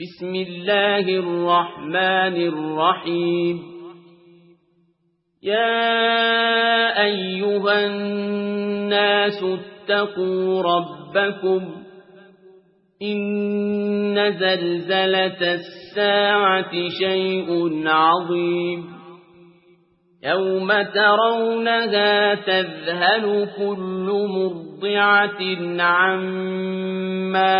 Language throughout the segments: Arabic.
بسم الله الرحمن الرحيم يا أيها الناس اتقوا ربكم إن زلزلة الساعة شيء عظيم يوم ترونها تذهل كل مرضعة عما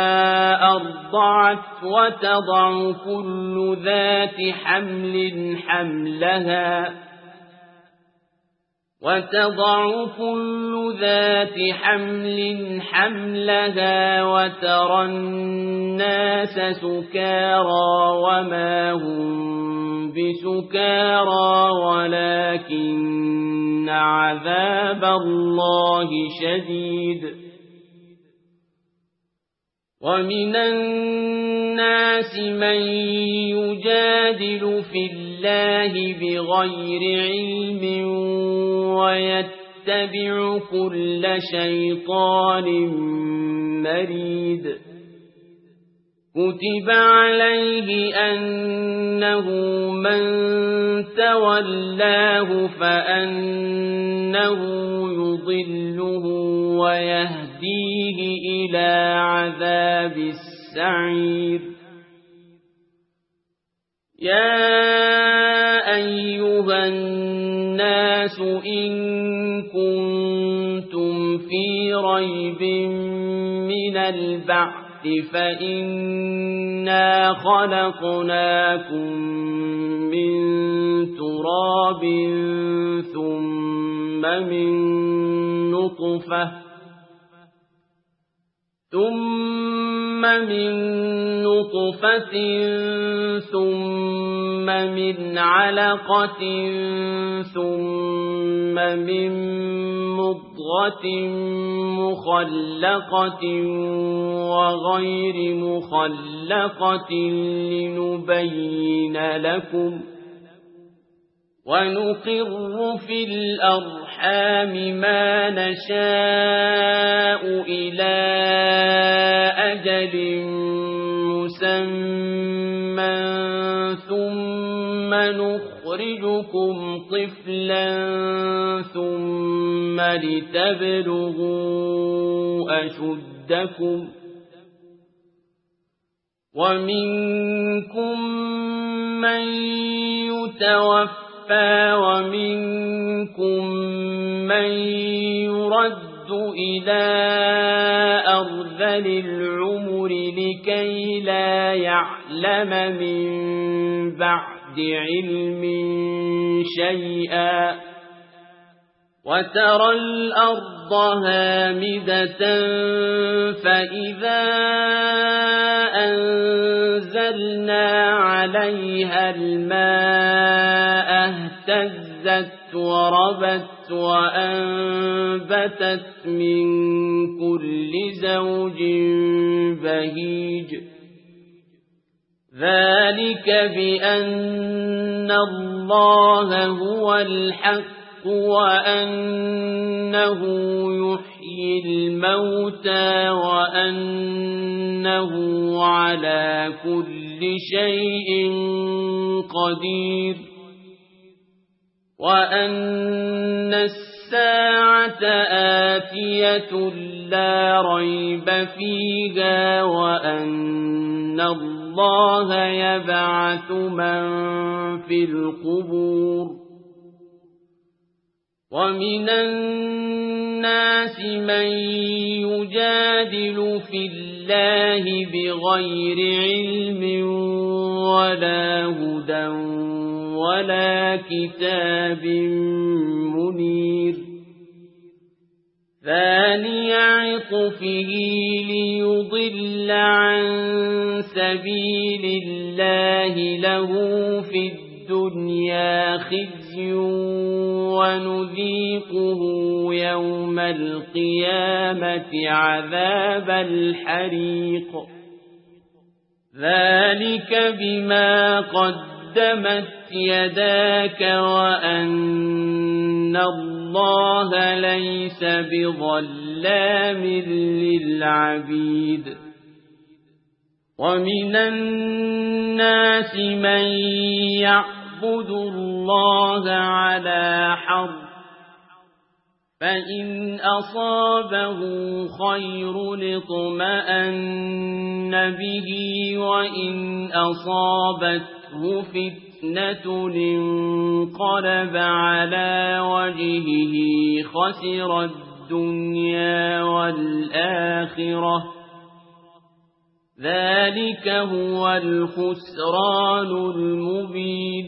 أرضعت وتضع كل ذات حمل حملها وترى الناس سكارى وما هم بسكارى ولكن عذاب الله شديد ومن الناس من يجادل في الله بغير علم ويتبع كل شيطان مريد كتب عليه أنه من تولاه فأنه يضله ويهديه إلى عذاب السعير يا أيها الناس إن كنتم في ريب من البعث فإنا خلقناكم من تراب ثم من نطفة ثم من علقة ثم من مضغة مخلقة وغير مخلقة لنبين لكم ونقر في الأرحام ما نشاء إلى أجل مسمى ثم نخرجكم طفلا ثم لتبلغوا أشدكم ومنكم من يتوفى ومنكم من يرد إلى أرذل العمر لكي لا يعلم من بعد علم شيئا وترى الأرض هامدة فإذا أنزلنا عليها الماء اهتزت وربت وأنبتت من كل زوج بهيج ذلك بأن الله هو الحق وأنه يحيي الموتى وأنه على كل شيء قدير وأن الساعة آتية لا ريب فيها وأن الله يبعث من في القبور ومن الناس من يجادل في الله بغير علم ولا هدى ولا كتاب منير ثاني عطفه ليضل عن سبيل الله له في الدنيا خزي ونذيقه يوم القيامة عذاب الحريق ذلك بما قدمت يداك وأن الله ليس بظلام للعبيد ومن الناس من يعبد الله على حرف فإن أصابه خير اطمأن به وإن أصابته فتنة انقلب على وجهه خسر الدنيا والآخرة ذلك هو الخسران المبين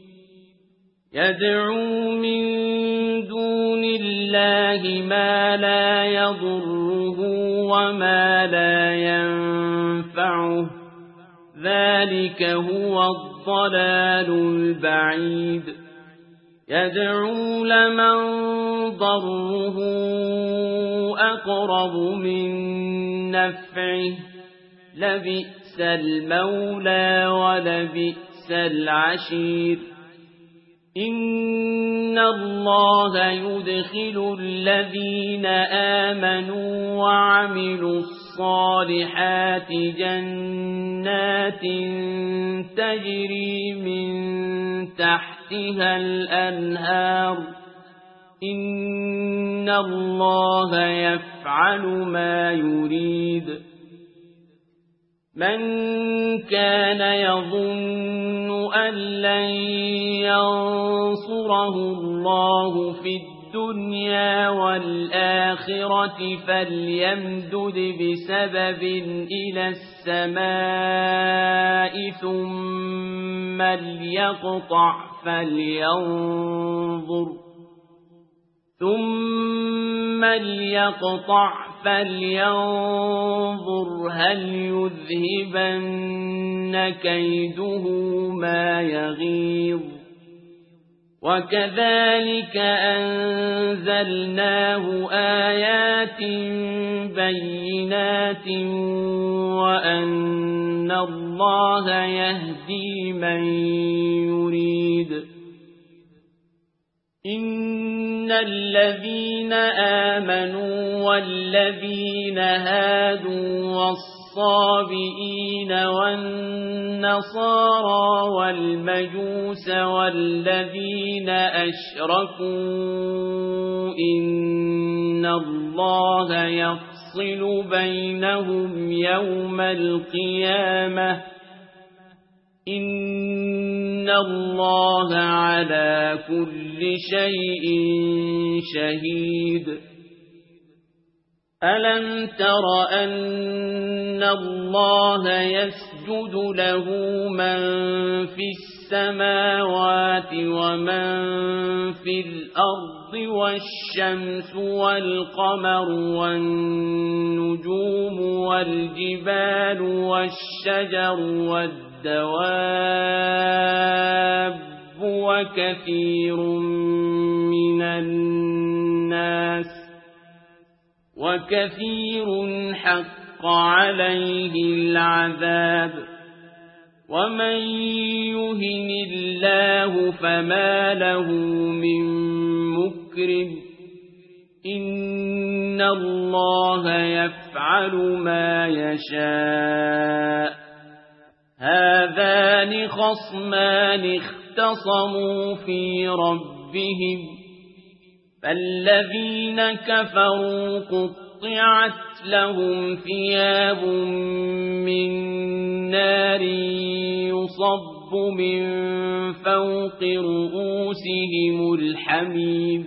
يدعو من دون الله ما لا يضره وما لا ينفعه ذلك هو الضلال البعيد يدعو لمن ضره أقرب من نفعه لبئس المولى ولبئس العشير إن الله يدخل الذين آمنوا وعملوا الصالحات جنات تجري من تحتها الأنهار إن الله يفعل ما يريد من كان يظن أن لن ينصره الله في الدنيا والآخرة فليمدد بسبب إلى السماء ثم ليقطع فلينظر هل يذهبن كيده ما يغيظ وكذلك أنزلناه آيات بينات وأن الله يهدي من يريد إن الذين آمنوا والذين هادوا والصابئين والنصارى والمجوس والذين أشركوا إن الله يفصل بينهم يوم القيامة إن الله على كل شيء شهيد ألم تر أن الله يسجد له من في السماوات ومن في الأرض والشمس والقمر والنجوم والجبال والشجر والدواب وكثير حق عليه العذاب ومن يهن الله فما له من مكرم إن الله يفعل ما يشاء هذان خصمان اختصموا في ربهم فالذين كفروا قطعت لهم ثياب من نار يصب من فوق رؤوسهم الحميم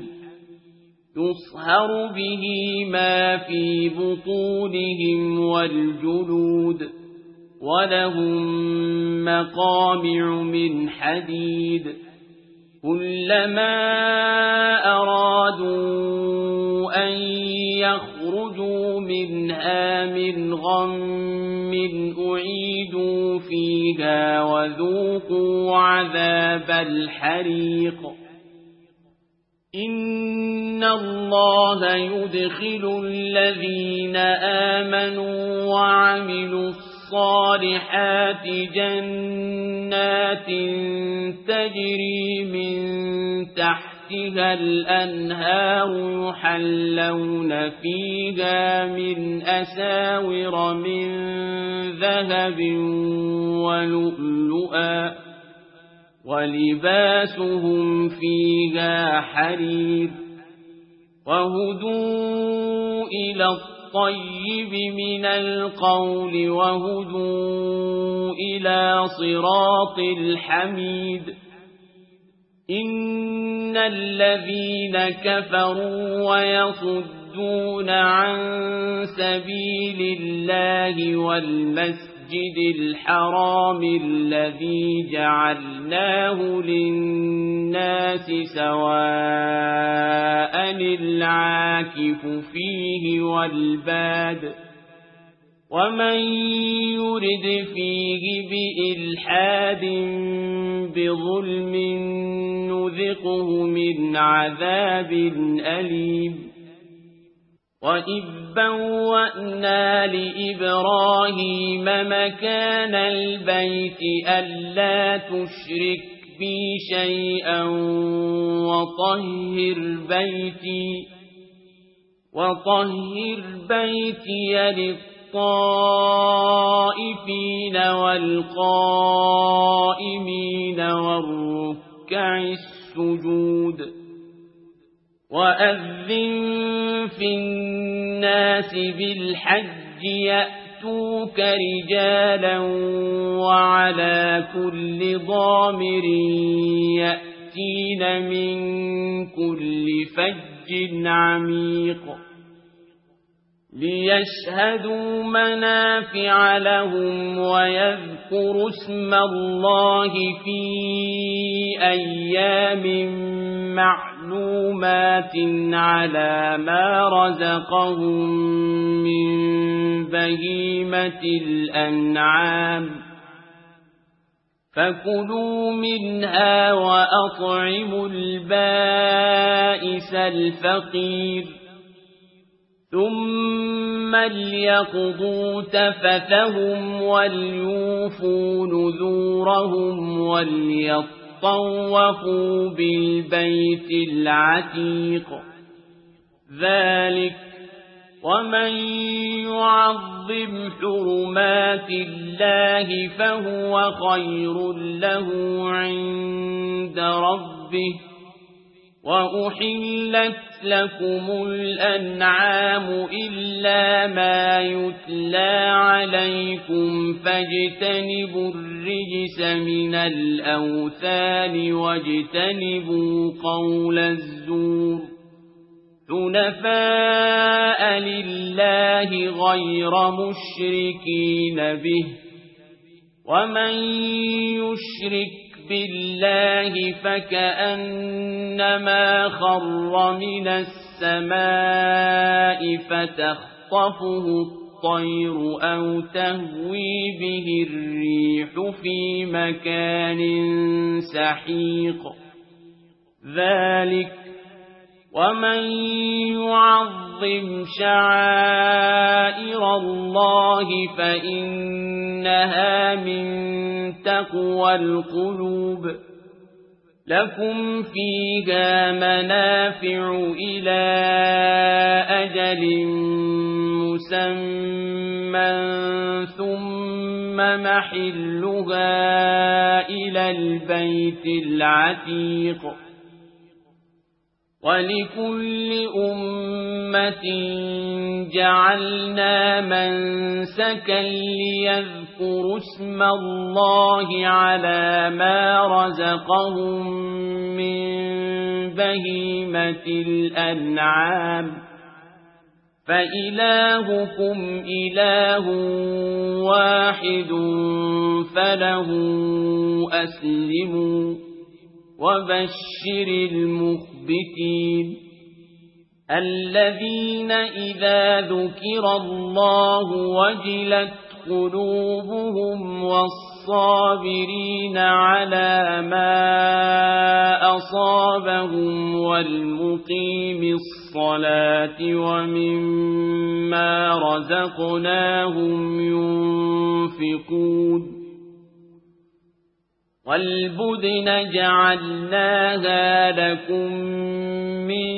يصهر به ما في بطونهم والجلود ولهم مقامع من حديد كلما أرادوا أن يخرجوا منها من غم أعيدوا فيها وذوقوا عذاب الحريق إن الله يدخل الذين آمنوا وعملوا الصالحات جنات تجري من تحتها تحتها الأنهار يحلون فيها من أساور من ذهب ولؤلؤا ولباسهم فيها حرير وهدوا إلى الطيب من القول وهدوا إلى صراط الحميد إن الذين كفروا ويصدون عن سبيل الله والمسجد الحرام الذي جعلناه للناس سواء العاكف فيه والباد ومن يرد فيه بإلحاد بظلم نذقه من عذاب أليم وإذ بوأنا لإبراهيم مكان البيت ألا تشرك بي شيئا وطهر بيتي للطائفين والقائمين والركع السجود وأذن في الناس بالحج يأتوك رجالا وعلى كل ضامر يأتين من كل فج عميق ليشهدوا منافع لهم ويذكروا اسم الله في أيام معلومات على ما رزقهم من بهيمة الأنعام فكلوا منها وأطعموا البائس الفقير ثم ليقضوا تفثهم وليوفوا نذورهم وليطوفوا بالبيت العتيق ذلك ومن يعظم حرمات الله فهو خير له عند ربه وأحلت لكم الأنعام إلا ما يتلى عليكم فاجتنبوا الرجس من الأوثان واجتنبوا قول الزور حنفاء لله غير مشركين به ومن يشرك بالله فكأنما خر من السماء فتخطفه الطير أو تهوي به الريح في مكان سحيق ذلك ومن يعظم شعائر الله فإنها من تقوى القلوب لكم فيها منافع إلى أجل مسمى ثم محلها إلى البيت العتيق ولكل أمة جعلنا منسكا ليذكروا اسم الله على ما رزقهم من بهيمة الأنعام فإلهكم إله واحد فله أسلموا وبشر المخبتين الذين إذا ذكر الله وجلت قلوبهم والصابرين على ما أصابهم والمقيم الصلاة ومما رزقناهم ينفقون والبدن جعلناها لكم من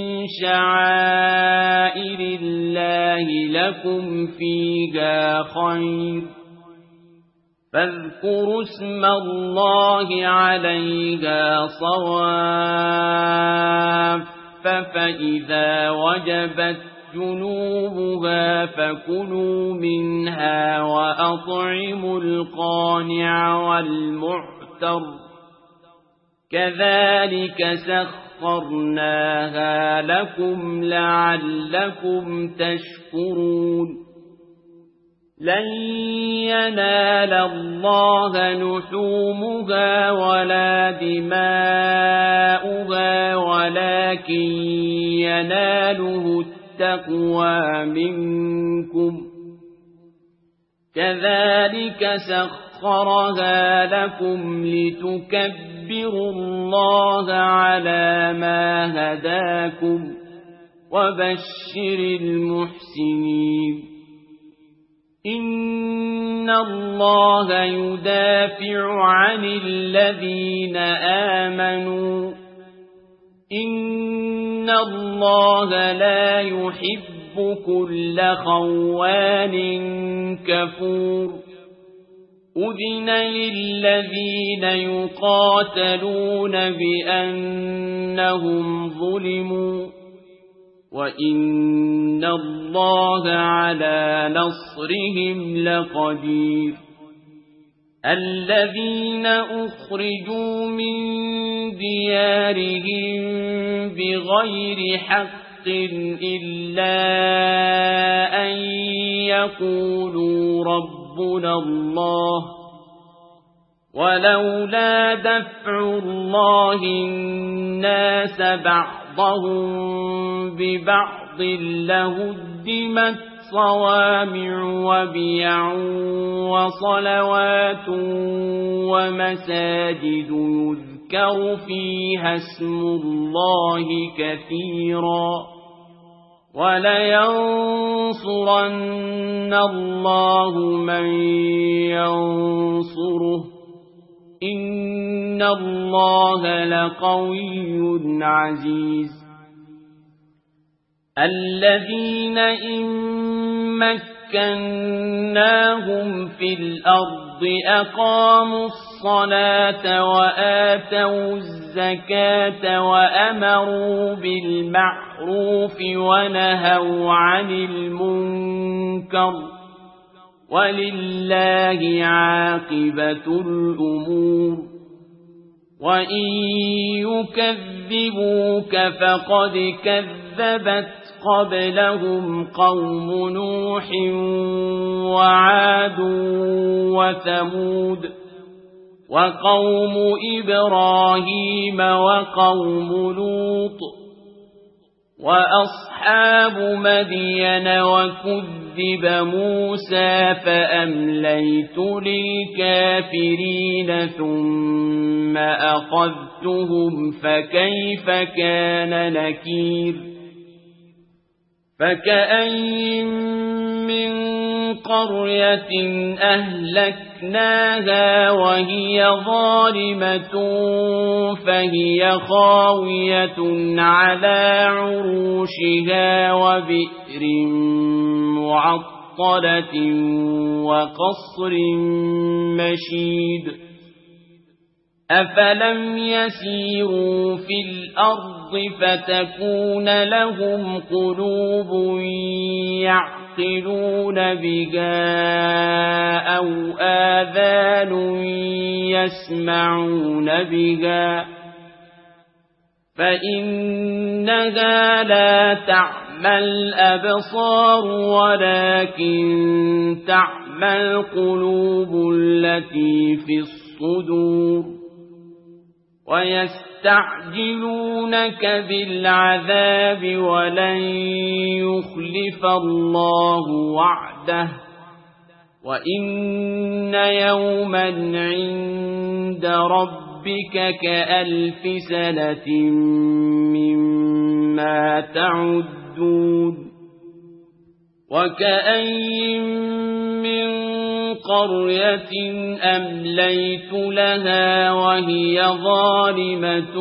شعائر الله لكم فيها خير فاذكروا اسم الله عليها صواف فإذا وجبت جنوبها فكلوا منها وأطعموا القانع والمعتر كذلك سخرناها لكم لعلكم تشكرون لن ينال الله لحومها ولا دماؤها ولكن يناله التقوى منكم كذلك سخرها لكم لتكبروا الله على ما هداكم وبشر المحسنين إن الله يدافع عن الذين آمنوا إن الله لا يحب كل خوان كفور أذن للذين يقاتلون بأنهم ظلموا وإن الله على نصرهم لقدير الذين أخرجوا من ديارهم بغير حق إلا أن يقولوا ربنا الله ولولا دفع الله الناس بعضهم ببعض لهدمت صوامع وبيع وصلوات ومساجد يذكر فيها اسم الله كثيرا ولينصرن الله من ينصره إن الله لقوي عزيز الذين إن مكناهم في الأرض أقاموا الصلاة وآتوا الزكاة وأمروا بالمعروف ونهوا عن المنكر ولله عاقبة الأمور وإن يكذبوك فقد كذبت قبلهم قوم نوح وعاد وثمود وقوم إبراهيم وقوم لوط وأصحاب مدين وكذب موسى فأمليت للكافرين ثم أخذتهم فكيف كان نكير فكأين من قرية أهلكناها وهي ظالمة فهي خاوية على عروشها وبئر معطلة وقصر مشيد أفلم يسيروا في الأرض فتكون لهم قلوب يعقلون بها أو آذان يسمعون بها فإنها لا تعمى الأبصار ولكن تعمى القلوب التي في الصدور ويستعجلونك بالعذاب ولن يخلف الله وعده وإن يوما عند ربك كألف سنة مما تعدون وكأين من قرية أمليت لها وهي ظالمة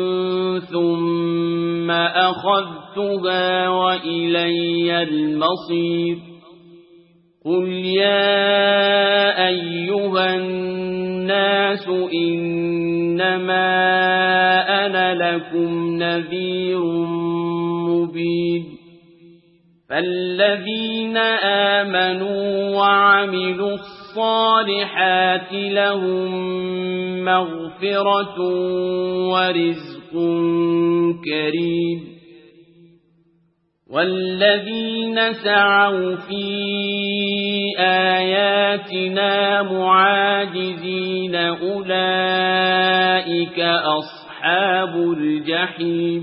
ثم أخذتها وإلي المصير قل يا أيها الناس إنما أنا لكم نذير مبين فالذين آمنوا وعملوا الصالحات لهم مغفرة ورزق كريم والذين سعوا في آياتنا معاجزين أولئك أصحاب الجحيم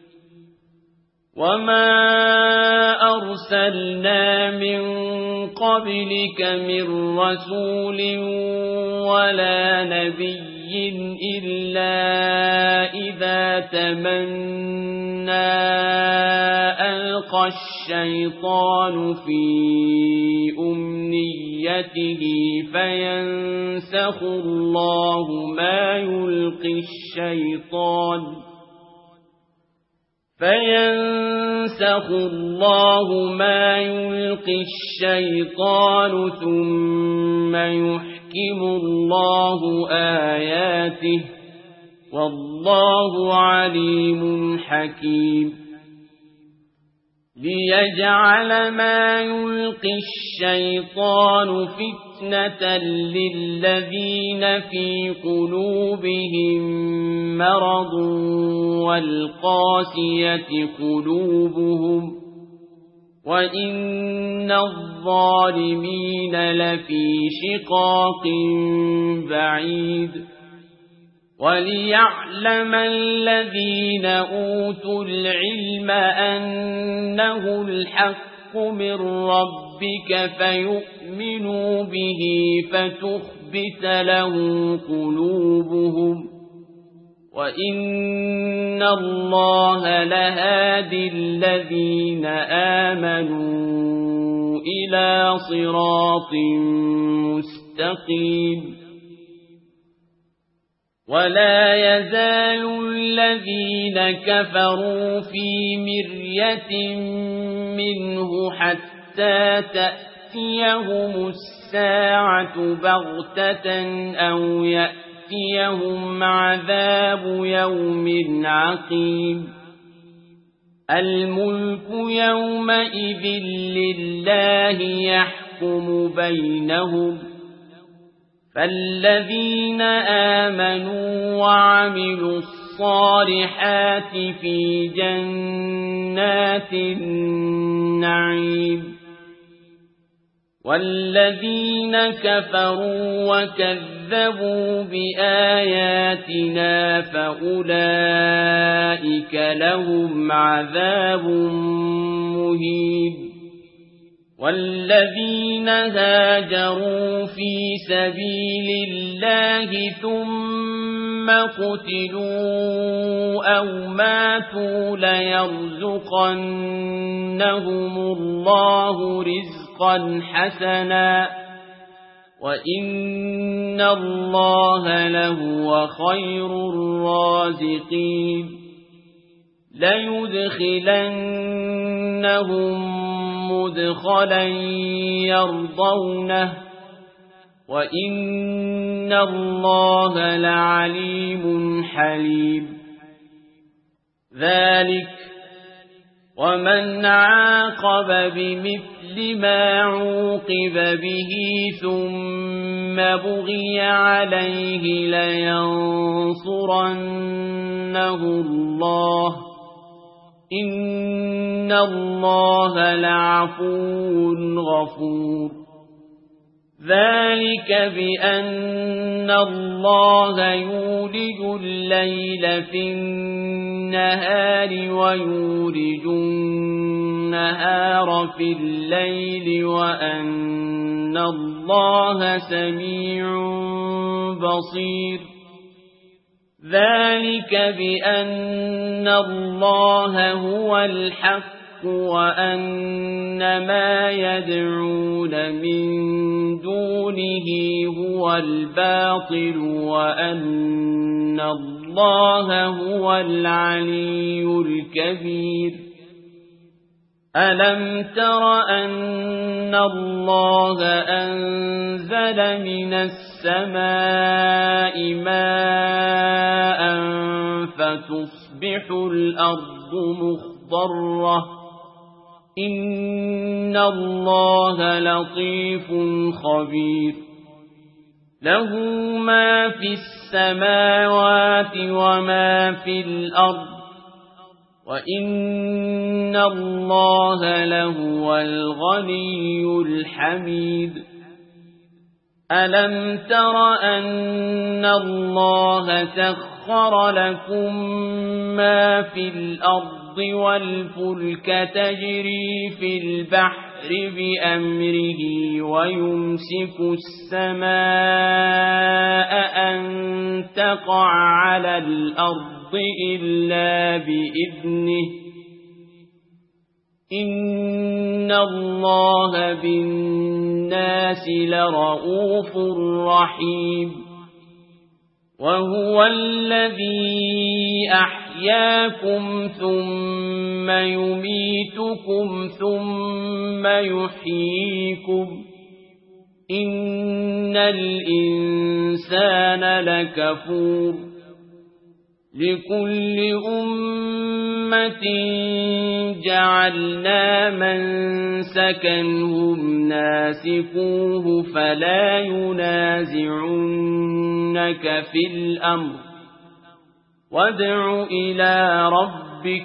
وما أرسلنا من قبلك من رسول ولا نبي إلا إذا تمنى ألقى الشيطان في أمنيته فينسخ الله ما يلقي الشيطان ثم يحكم الله آياته والله عليم حكيم ليجعل ما يلقي الشيطان فتنة للذين في قلوبهم مرض والقاسية قلوبهم وإن الظالمين لفي شقاق بعيد وليعلم الذين أوتوا العلم أنه الحق من ربك فيؤمنوا به فتخبت له قلوبهم وإن الله لهادي الذين آمنوا إلى صراط مستقيم ولا يزال الذين كفروا في مرية منه حتى تأتيهم الساعة بغتة أو يأتيهم عذاب يوم عقيم الملك يومئذ لله يحكم بينهم فالذين آمنوا وعملوا الصالحات في جنات النعيم والذين كفروا وكذبوا بآياتنا فأولئك لهم عذاب مهين والذين هاجروا في سبيل الله ثم قتلوا أو ماتوا ليرزقنهم الله رزقا حسنا وإن الله لهو خير الرازقين ليدخلنهم مدخلا يرضونه وإن الله لعليم حليم ذلك ومن عاقب بمثل ما عوقب به ثم بغي عليه لينصرنه الله إن الله لعفو غفور ذلك بأن الله يولج الليل في النهار ويولج النهار في الليل وأن الله سميع بصير ذلك بأن الله هو الحق وأن ما يدعون من دونه هو الباطل وأن الله هو العلي الكبير ألم تر أن الله أنزل من السماء ماء فتصبح الأرض مخضرة إن الله لطيف خبير له ما في السماوات وما في الأرض وإن الله لهو الغني الحميد ألم تر أن الله سخر لكم ما في الأرض والفلك تجري في البحر بأمره ويمسك السماء أن تقع على الأرض إلا بإذنه إن الله بالناس لرؤوف رحيم وهو الذي أحياكم ثم يميتكم ثم يحييكم إن الإنسان لكفور لكل أمة جعلنا منسكا هم ناسكوه فلا ينازعنك في الأمر وادع إلى ربك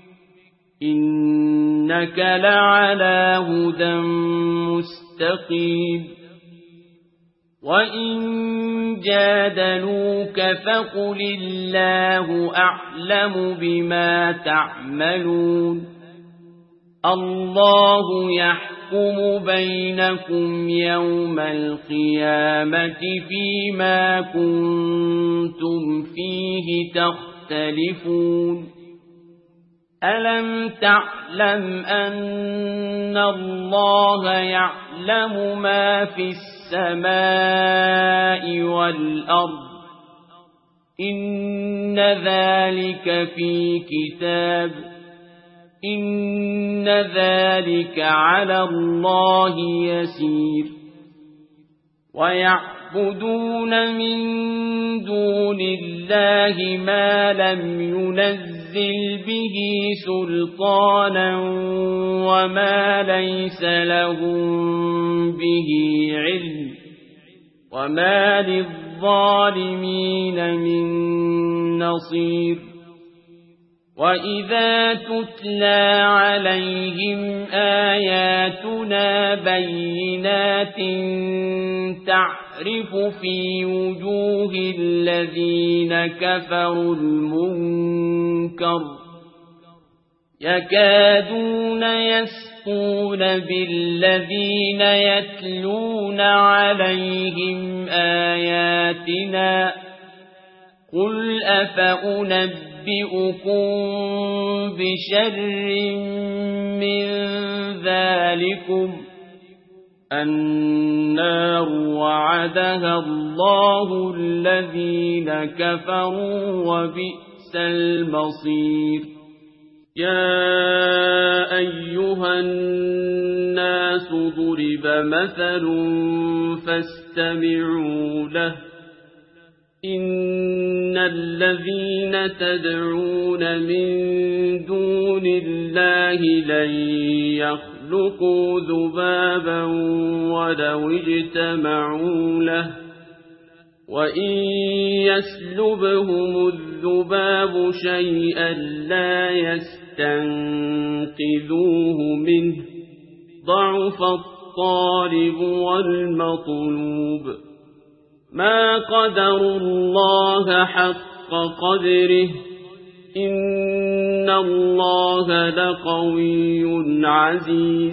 إنك لعلى هدى مستقيم وإن جادلوك فقل الله أعلم بما تعملون الله يحكم بينكم يوم القيامة فيما كنتم فيه تختلفون ألم تعلم أن الله يعلم ما في السماء والأرض إن ذلك في كتاب إن ذلك على الله يسير ويعبدون من دون الله ما لم ينزل به سلطانا وما ليس لهم به علم وما للظالمين من نصير وإذا تتلى عليهم آياتنا بينات تعرف في وجوه الذين كفروا المنكر يكادون يسقون بالذين يتلون عليهم آياتنا قل أفأنبئكم بشر من ذلكم النار وعدها الله الذين كفروا وبئس المصير يا أيها الناس ضرب مثل فاستمعوا له إن الذين تدعون من دون الله لن يخلقوا ذبابا ولو اجتمعوا له وإن يسلبهم الذباب شيئا لا يستنقذوه منه ضعف الطالب والمطلوب ما قدروا الله حق قدره إن الله لقوي عزيز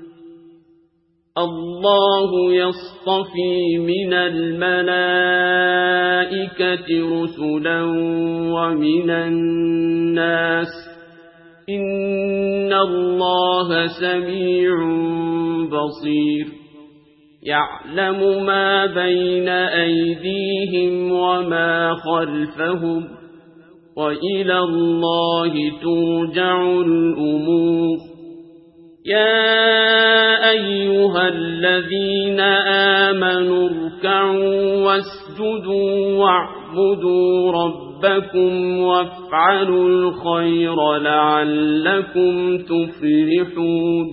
الله يصطفي من الملائكة رسلا ومن الناس إن الله سميع بصير يعلم ما بين أيديهم وما خلفهم وإلى الله ترجع الأمور يا أيها الذين آمنوا اركعوا واسجدوا واعبدوا ربكم وافعلوا الخير لعلكم تفلحون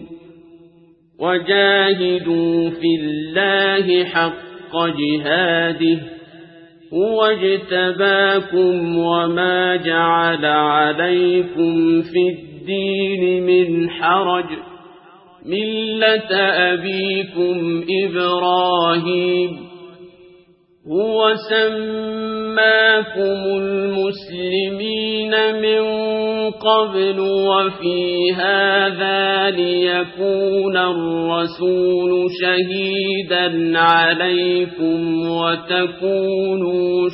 وجاهدوا في الله حق جهاده هو اجتباكم وما جعل عليكم في الدين من حرج ملة أبيكم إبراهيم هو سماكم المسلمين من قبل وفي هذا ليكون الرسول شهيدا عليكم وتكونوا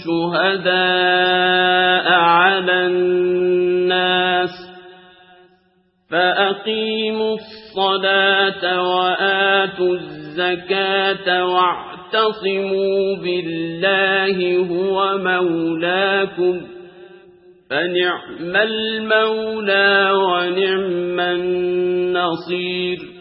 شهداء على الناس فأقيموا الصلاة وآتوا الزكاة واعتصموا بالله هو مولاكم فنعم المولى ونعم النصير